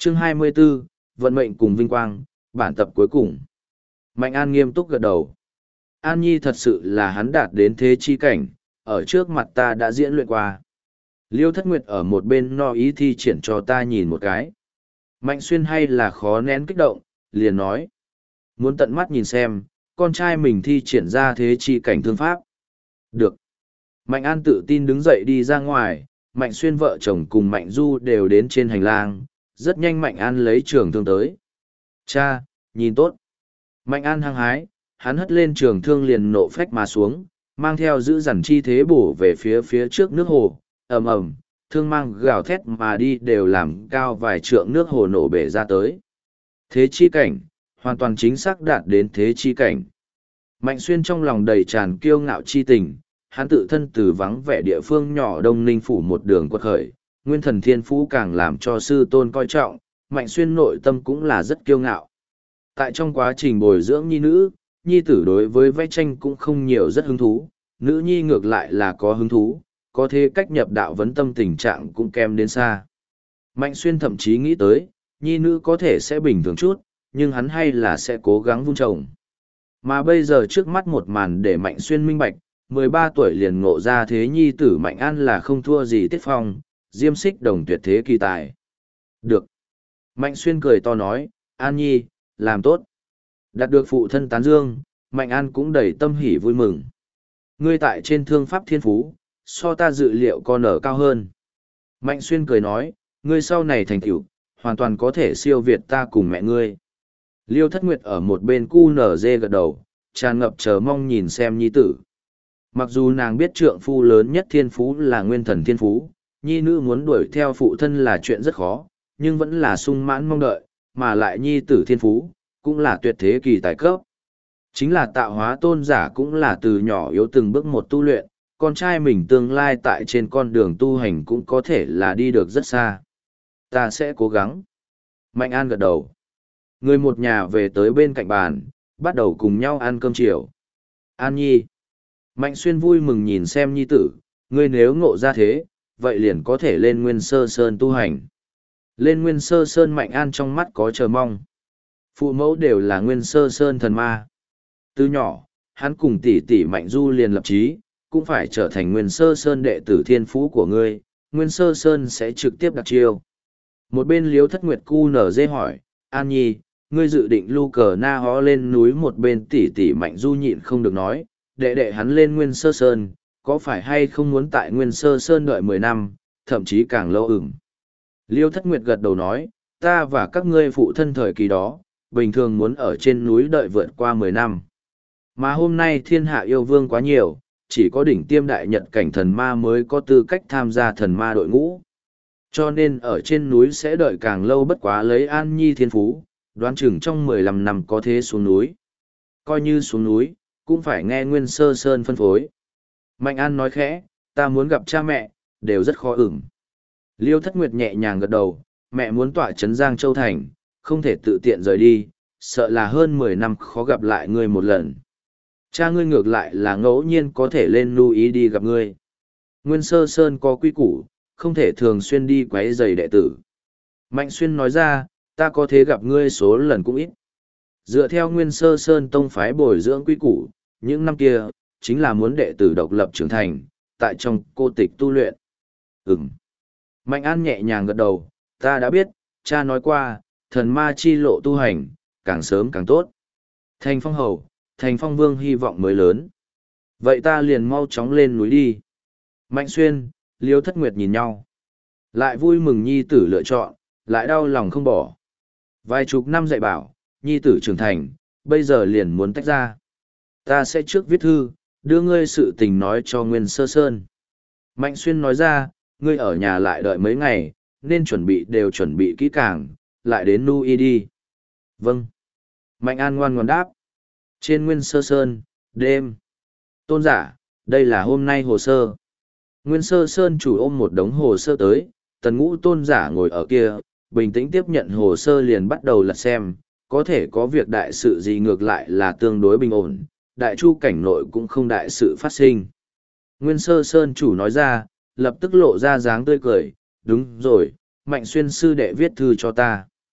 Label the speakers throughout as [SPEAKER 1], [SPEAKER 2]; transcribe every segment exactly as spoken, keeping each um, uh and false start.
[SPEAKER 1] Chương hai mươi 24, Vận mệnh cùng vinh quang, bản tập cuối cùng. Mạnh An nghiêm túc gật đầu. An Nhi thật sự là hắn đạt đến thế chi cảnh, ở trước mặt ta đã diễn luyện qua. Liêu Thất Nguyệt ở một bên no ý thi triển cho ta nhìn một cái. Mạnh Xuyên hay là khó nén kích động, liền nói. Muốn tận mắt nhìn xem, con trai mình thi triển ra thế chi cảnh thương pháp. Được. Mạnh An tự tin đứng dậy đi ra ngoài, Mạnh Xuyên vợ chồng cùng Mạnh Du đều đến trên hành lang, rất nhanh Mạnh An lấy trường thương tới. Cha, nhìn tốt. Mạnh An hăng hái, hắn hất lên trường thương liền nộ phách mà xuống, mang theo giữ dằn chi thế bổ về phía phía trước nước hồ, ầm ầm, thương mang gào thét mà đi đều làm cao vài trượng nước hồ nổ bể ra tới. Thế chi cảnh, hoàn toàn chính xác đạt đến thế chi cảnh. Mạnh Xuyên trong lòng đầy tràn kiêu ngạo chi tình, hắn tự thân từ vắng vẻ địa phương nhỏ Đông Ninh phủ một đường quật khởi, nguyên thần thiên phú càng làm cho sư tôn coi trọng, Mạnh Xuyên nội tâm cũng là rất kiêu ngạo. Tại trong quá trình bồi dưỡng nhi nữ, nhi tử đối với vẽ tranh cũng không nhiều rất hứng thú, nữ nhi ngược lại là có hứng thú, có thế cách nhập đạo vấn tâm tình trạng cũng kém đến xa. Mạnh Xuyên thậm chí nghĩ tới, nhi nữ có thể sẽ bình thường chút, nhưng hắn hay là sẽ cố gắng vun trồng. Mà bây giờ trước mắt một màn để Mạnh Xuyên minh bạch, mười ba tuổi liền ngộ ra thế nhi tử Mạnh An là không thua gì Tiết Phong, Diêm Xích Đồng tuyệt thế kỳ tài. Được. Mạnh Xuyên cười to nói, An Nhi, làm tốt. Đạt được phụ thân tán dương, Mạnh An cũng đầy tâm hỉ vui mừng. Ngươi tại trên thương pháp thiên phú, so ta dự liệu còn ở cao hơn. Mạnh Xuyên cười nói, ngươi sau này thành tựu hoàn toàn có thể siêu việt ta cùng mẹ ngươi. Liêu Thất Nguyệt ở một bên cu nở dê gật đầu, tràn ngập chờ mong nhìn xem nhi tử. Mặc dù nàng biết trượng phu lớn nhất thiên phú là nguyên thần thiên phú, nhi nữ muốn đuổi theo phụ thân là chuyện rất khó, nhưng vẫn là sung mãn mong đợi, mà lại nhi tử thiên phú, cũng là tuyệt thế kỳ tài cấp. Chính là tạo hóa tôn giả cũng là từ nhỏ yếu từng bước một tu luyện, con trai mình tương lai tại trên con đường tu hành cũng có thể là đi được rất xa. Ta sẽ cố gắng. Mạnh An gật đầu. Người một nhà về tới bên cạnh bàn, bắt đầu cùng nhau ăn cơm chiều. An Nhi. Mạnh Xuyên vui mừng nhìn xem nhi tử, ngươi nếu ngộ ra thế, vậy liền có thể lên Nguyên Sơ Sơn tu hành. Lên Nguyên Sơ Sơn Mạnh An trong mắt có chờ mong. Phụ mẫu đều là Nguyên Sơ Sơn thần ma. Từ nhỏ, hắn cùng tỷ tỷ Mạnh Du liền lập chí, cũng phải trở thành Nguyên Sơ Sơn đệ tử thiên phú của ngươi, Nguyên Sơ Sơn sẽ trực tiếp đặt chiêu. Một bên Liếu Thất Nguyệt cu nở dê hỏi, An Nhi, ngươi dự định lưu cờ na hó lên núi, một bên tỷ tỷ Mạnh Du nhịn không được nói, đệ đệ hắn lên Nguyên Sơ Sơn, có phải hay không muốn tại Nguyên Sơ Sơn đợi mười năm, thậm chí càng lâu ửng. Liêu Thất Nguyệt gật đầu nói, ta và các ngươi phụ thân thời kỳ đó, bình thường muốn ở trên núi đợi vượt qua mười năm. Mà hôm nay thiên hạ yêu vương quá nhiều, chỉ có đỉnh tiêm đại nhật cảnh thần ma mới có tư cách tham gia thần ma đội ngũ. Cho nên ở trên núi sẽ đợi càng lâu, bất quá lấy An Nhi thiên phú, đoán chừng trong mười lăm năm có thế xuống núi. Coi như xuống núi, cũng phải nghe Nguyên Sơ Sơn phân phối. Mạnh An nói khẽ, ta muốn gặp cha mẹ, đều rất khó ửng. Liêu Thất Nguyệt nhẹ nhàng gật đầu, mẹ muốn tọa trấn Giang Châu Thành, không thể tự tiện rời đi, sợ là hơn mười năm khó gặp lại ngươi một lần. Cha ngươi ngược lại là ngẫu nhiên có thể lên lưu ý đi gặp ngươi. Nguyên Sơ Sơn có quy củ, không thể thường xuyên đi quấy rầy đệ tử. Mạnh Xuyên nói ra, ta có thể gặp ngươi số lần cũng ít. Dựa theo Nguyên Sơ Sơn tông phái bồi dưỡng quy củ, những năm kia, chính là muốn đệ tử độc lập trưởng thành, tại trong cô tịch tu luyện. Ừm. Mạnh An nhẹ nhàng gật đầu, ta đã biết, cha nói qua, thần ma chi lộ tu hành, càng sớm càng tốt. Thành Phong Hầu, Thành Phong Vương hy vọng mới lớn. Vậy ta liền mau chóng lên núi đi. Mạnh Xuyên, Liêu Thất Nguyệt nhìn nhau. Lại vui mừng nhi tử lựa chọn, lại đau lòng không bỏ. Vài chục năm dạy bảo, nhi tử trưởng thành, bây giờ liền muốn tách ra. Ta sẽ trước viết thư, đưa ngươi sự tình nói cho Nguyên Sơ Sơn. Mạnh Xuyên nói ra, ngươi ở nhà lại đợi mấy ngày, nên chuẩn bị đều chuẩn bị kỹ càng, lại đến Nu Y đi. Vâng. Mạnh An ngoan ngoãn đáp. Trên Nguyên Sơ Sơn, đêm. Tôn giả, đây là hôm nay hồ sơ. Nguyên Sơ Sơn chủ ôm một đống hồ sơ tới, Tần Ngũ tôn giả ngồi ở kia, bình tĩnh tiếp nhận hồ sơ liền bắt đầu lật xem, có thể có việc đại sự gì ngược lại là tương đối bình ổn, đại chu cảnh nội cũng không đại sự phát sinh. Nguyên Sơ Sơn chủ nói ra, lập tức lộ ra dáng tươi cười, đúng rồi, Mạnh Xuyên sư đệ viết thư cho ta.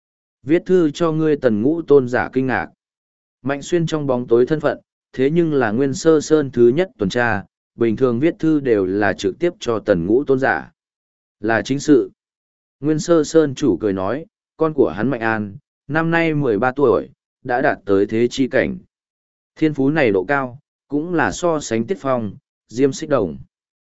[SPEAKER 1] Viết thư cho ngươi Tần Ngũ Tôn giả kinh ngạc. Mạnh Xuyên trong bóng tối thân phận, thế nhưng là Nguyên Sơ Sơn thứ nhất tuần tra, bình thường viết thư đều là trực tiếp cho Tần Ngũ Tôn giả. Là chính sự. Nguyên Sơ Sơn chủ cười nói, con của hắn Mạnh An, năm nay mười ba tuổi, đã đạt tới thế chi cảnh. Thiên phú này độ cao, cũng là so sánh Tiết Phong, Diêm Xích Đồng.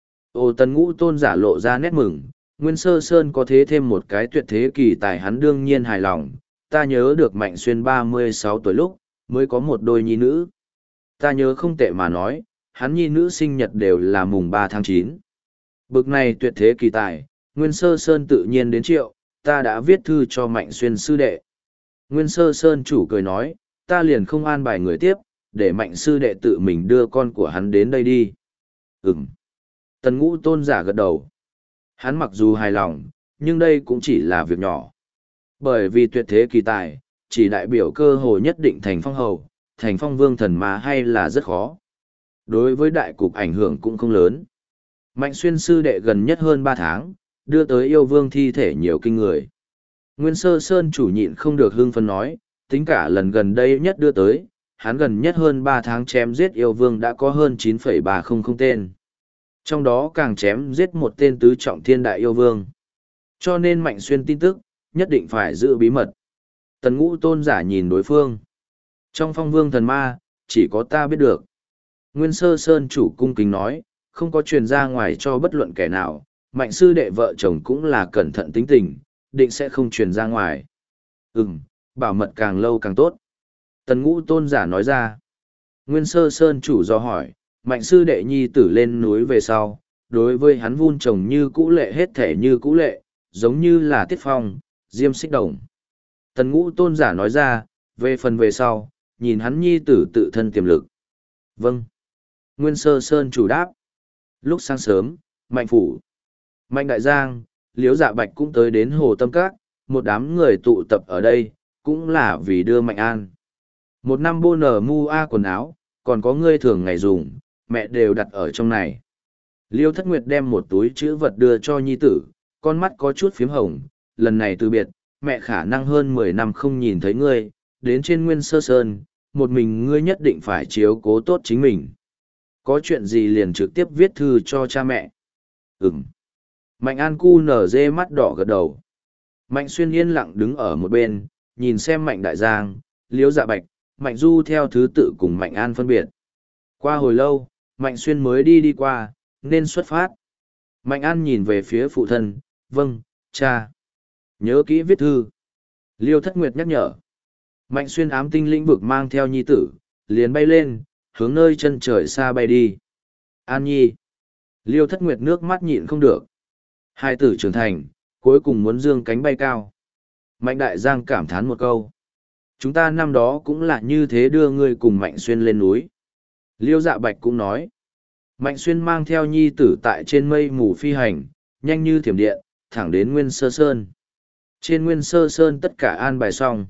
[SPEAKER 1] Ô Tần Ngũ Tôn giả lộ ra nét mừng, Nguyên Sơ Sơn có thế thêm một cái tuyệt thế kỳ tài hắn đương nhiên hài lòng. Ta nhớ được Mạnh Xuyên ba mươi sáu tuổi lúc, mới có một đôi nhi nữ. Ta nhớ không tệ mà nói, hắn nhi nữ sinh nhật đều là mùng ba tháng chín. Bực này tuyệt thế kỳ tài, Nguyên Sơ Sơn tự nhiên đến triệu, ta đã viết thư cho Mạnh Xuyên sư đệ. Nguyên Sơ Sơn chủ cười nói, ta liền không an bài người tiếp, để Mạnh sư đệ tự mình đưa con của hắn đến đây đi. Ừm. Tần Ngũ Tôn giả gật đầu. Hắn mặc dù hài lòng, nhưng đây cũng chỉ là việc nhỏ. Bởi vì tuyệt thế kỳ tài, chỉ đại biểu cơ hội nhất định thành phong hầu, thành phong vương thần mà hay là rất khó. Đối với đại cục ảnh hưởng cũng không lớn. Mạnh Xuyên sư đệ gần nhất hơn ba tháng, đưa tới yêu vương thi thể nhiều kinh người. Nguyên Sơ Sơn chủ nhịn không được hưng phấn nói, tính cả lần gần đây nhất đưa tới, hắn gần nhất hơn ba tháng chém giết yêu vương đã có hơn chín phẩy ba không không tên. Trong đó càng chém giết một tên tứ trọng thiên đại yêu vương. Cho nên Mạnh Xuyên tin tức, nhất định phải giữ bí mật. Tần Ngũ Tôn giả nhìn đối phương. Trong phong vương thần ma, chỉ có ta biết được. Nguyên Sơ Sơn chủ cung kính nói, không có truyền ra ngoài cho bất luận kẻ nào, Mạnh sư đệ vợ chồng cũng là cẩn thận tính tình, định sẽ không truyền ra ngoài. Ừm, bảo mật càng lâu càng tốt. Tần Ngũ Tôn giả nói ra. Nguyên Sơ Sơn chủ do hỏi, Mạnh sư đệ nhi tử lên núi về sau, đối với hắn vun trồng như cũ lệ hết thể như cũ lệ, giống như là Tiết Phong, Diêm Xích Đồng. Tần Ngũ Tôn giả nói ra, về phần về sau, nhìn hắn nhi tử tự thân tiềm lực. Vâng. Nguyên Sơ Sơn chủ đáp. Lúc sáng sớm, Mạnh Phủ, Mạnh Đại Giang, Liễu Dạ Bạch cũng tới đến Hồ Tâm Các, một đám người tụ tập ở đây, cũng là vì đưa Mạnh An. Một năm bô nở mu a quần áo, còn có ngươi thường ngày dùng, mẹ đều đặt ở trong này. Liêu Thất Nguyệt đem một túi chữ vật đưa cho nhi tử, con mắt có chút phím hồng, lần này từ biệt, mẹ khả năng hơn mười năm không nhìn thấy ngươi, đến trên Nguyên Sơ Sơn, một mình ngươi nhất định phải chiếu cố tốt chính mình. Có chuyện gì liền trực tiếp viết thư cho cha mẹ. Ừm. Mạnh An cu nở dê mắt đỏ gật đầu. Mạnh Xuyên yên lặng đứng ở một bên, nhìn xem Mạnh Đại Giang, Liễu Dạ Bạch, Mạnh Du theo thứ tự cùng Mạnh An phân biệt. Qua hồi lâu, Mạnh Xuyên mới đi đi qua, nên xuất phát. Mạnh An nhìn về phía phụ thân, vâng, cha. Nhớ kỹ viết thư. Liêu Thất Nguyệt nhắc nhở. Mạnh Xuyên ám tinh lĩnh vực mang theo nhi tử, liền bay lên, hướng nơi chân trời xa bay đi. An Nhi. Liêu Thất Nguyệt nước mắt nhịn không được. Hai tử trưởng thành, cuối cùng muốn dương cánh bay cao. Mạnh Đại Giang cảm thán một câu. Chúng ta năm đó cũng là như thế đưa ngươi cùng Mạnh Xuyên lên núi. Liêu Dạ Bạch cũng nói. Mạnh Xuyên mang theo nhi tử tại trên mây mù phi hành, nhanh như thiểm điện, thẳng đến Nguyên Sơ Sơn. Trên Nguyên Sơ Sơn tất cả an bài xong.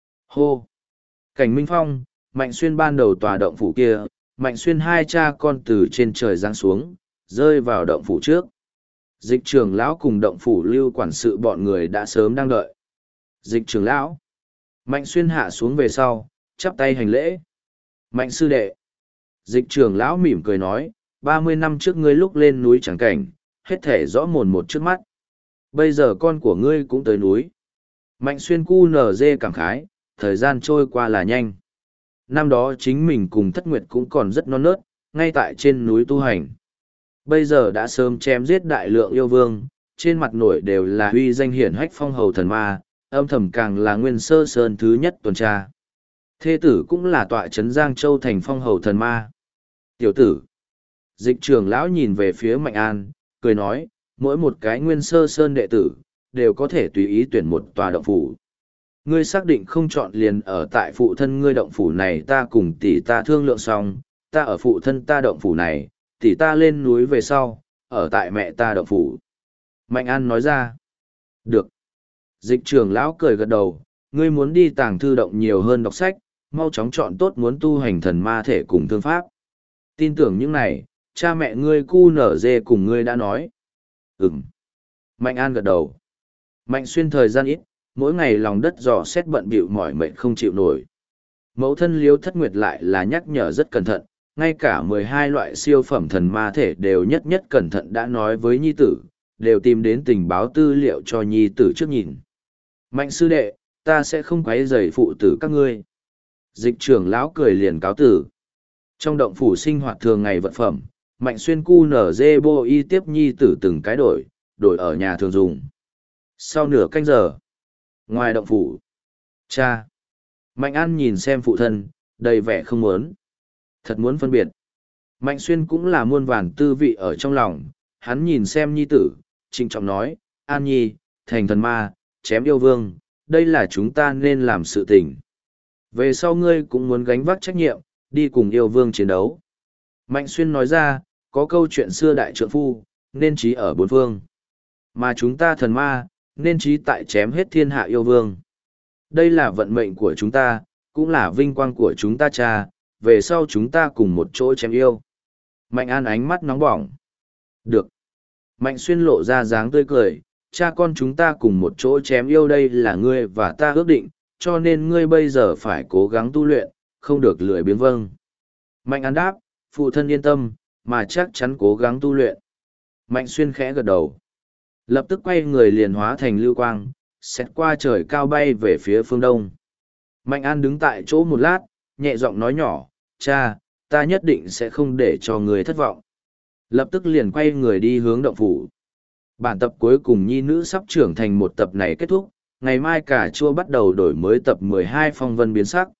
[SPEAKER 1] Hô! Cảnh Minh Phong, Mạnh Xuyên ban đầu tòa động phủ kia, Mạnh Xuyên hai cha con từ trên trời giáng xuống, rơi vào động phủ trước. Dịch trưởng lão cùng động phủ lưu quản sự bọn người đã sớm đang đợi. Dịch trưởng lão! Mạnh Xuyên hạ xuống về sau, chắp tay hành lễ. Mạnh sư đệ! Dịch trưởng lão mỉm cười nói, ba mươi năm trước ngươi lúc lên núi trắng cảnh, hết thể rõ mồn một trước mắt. Bây giờ con của ngươi cũng tới núi. Mạnh Xuyên cu nở dê cảm khái, thời gian trôi qua là nhanh. Năm đó chính mình cùng Thất Nguyệt cũng còn rất non nớt, ngay tại trên núi tu hành. Bây giờ đã sớm chém giết đại lượng yêu vương, trên mặt nổi đều là huy danh hiển hách phong hầu thần ma, âm thầm càng là Nguyên Sơ Sơn thứ nhất tuần tra. Thê tử cũng là tọa trấn Giang Châu thành phong hầu thần ma. Tiểu tử. Dịch trưởng lão nhìn về phía Mạnh An, cười nói, mỗi một cái Nguyên Sơ Sơn đệ tử, đều có thể tùy ý tuyển một tòa động phủ. Ngươi xác định không chọn liền ở tại phụ thân ngươi động phủ này, ta cùng tỷ ta thương lượng xong, ta ở phụ thân ta động phủ này, tỷ ta lên núi về sau, ở tại mẹ ta động phủ. Mạnh An nói ra. Được. Dịch trưởng lão cười gật đầu, ngươi muốn đi tàng thư động nhiều hơn đọc sách, mau chóng chọn tốt muốn tu hành thần ma thể cùng thương pháp. Tin tưởng những này, cha mẹ ngươi cu nở dê cùng ngươi đã nói. Ừm. Mạnh An gật đầu. Mạnh Xuyên thời gian ít, mỗi ngày lòng đất dò xét bận bịu mỏi mệt không chịu nổi. Mẫu thân Liêu Thất Nguyệt lại là nhắc nhở rất cẩn thận, ngay cả mười hai loại siêu phẩm thần ma thể đều nhất nhất cẩn thận đã nói với nhi tử, đều tìm đến tình báo tư liệu cho nhi tử trước nhìn. Mạnh sư đệ, ta sẽ không quấy rầy phụ tử các ngươi. Dịch trưởng lão cười liền cáo tử. Trong động phủ sinh hoạt thường ngày vật phẩm, Mạnh Xuyên cu nở dê bô y tiếp nhi tử từng cái đổi, đổi ở nhà thường dùng. Sau nửa canh giờ, ngoài động phủ, cha. Mạnh An nhìn xem phụ thân, đầy vẻ không muốn. Thật muốn phân biệt. Mạnh Xuyên cũng là muôn vàn tư vị ở trong lòng, hắn nhìn xem nhi tử, trịnh trọng nói, An Nhi, thành thần ma, chém yêu vương, đây là chúng ta nên làm sự tình. Về sau ngươi cũng muốn gánh vác trách nhiệm, đi cùng yêu vương chiến đấu. Mạnh Xuyên nói ra, có câu chuyện xưa đại trượng phu, nên trí ở bốn phương. Mà chúng ta thần ma, nên trí tại chém hết thiên hạ yêu vương. Đây là vận mệnh của chúng ta, cũng là vinh quang của chúng ta cha, về sau chúng ta cùng một chỗ chém yêu. Mạnh An ánh mắt nóng bỏng. Được. Mạnh Xuyên lộ ra dáng tươi cười, cha con chúng ta cùng một chỗ chém yêu đây là ngươi và ta ước định, cho nên ngươi bây giờ phải cố gắng tu luyện, không được lười biếng vâng. Mạnh An đáp, phụ thân yên tâm, mà chắc chắn cố gắng tu luyện. Mạnh Xuyên khẽ gật đầu. Lập tức quay người liền hóa thành lưu quang, xét qua trời cao bay về phía phương đông. Mạnh An đứng tại chỗ một lát, nhẹ giọng nói nhỏ, cha, ta nhất định sẽ không để cho người thất vọng. Lập tức liền quay người đi hướng động phủ. Bản tập cuối cùng nhi nữ sắp trưởng thành một tập này kết thúc, ngày mai cả chua bắt đầu đổi mới tập mười hai phong vân biến sắc.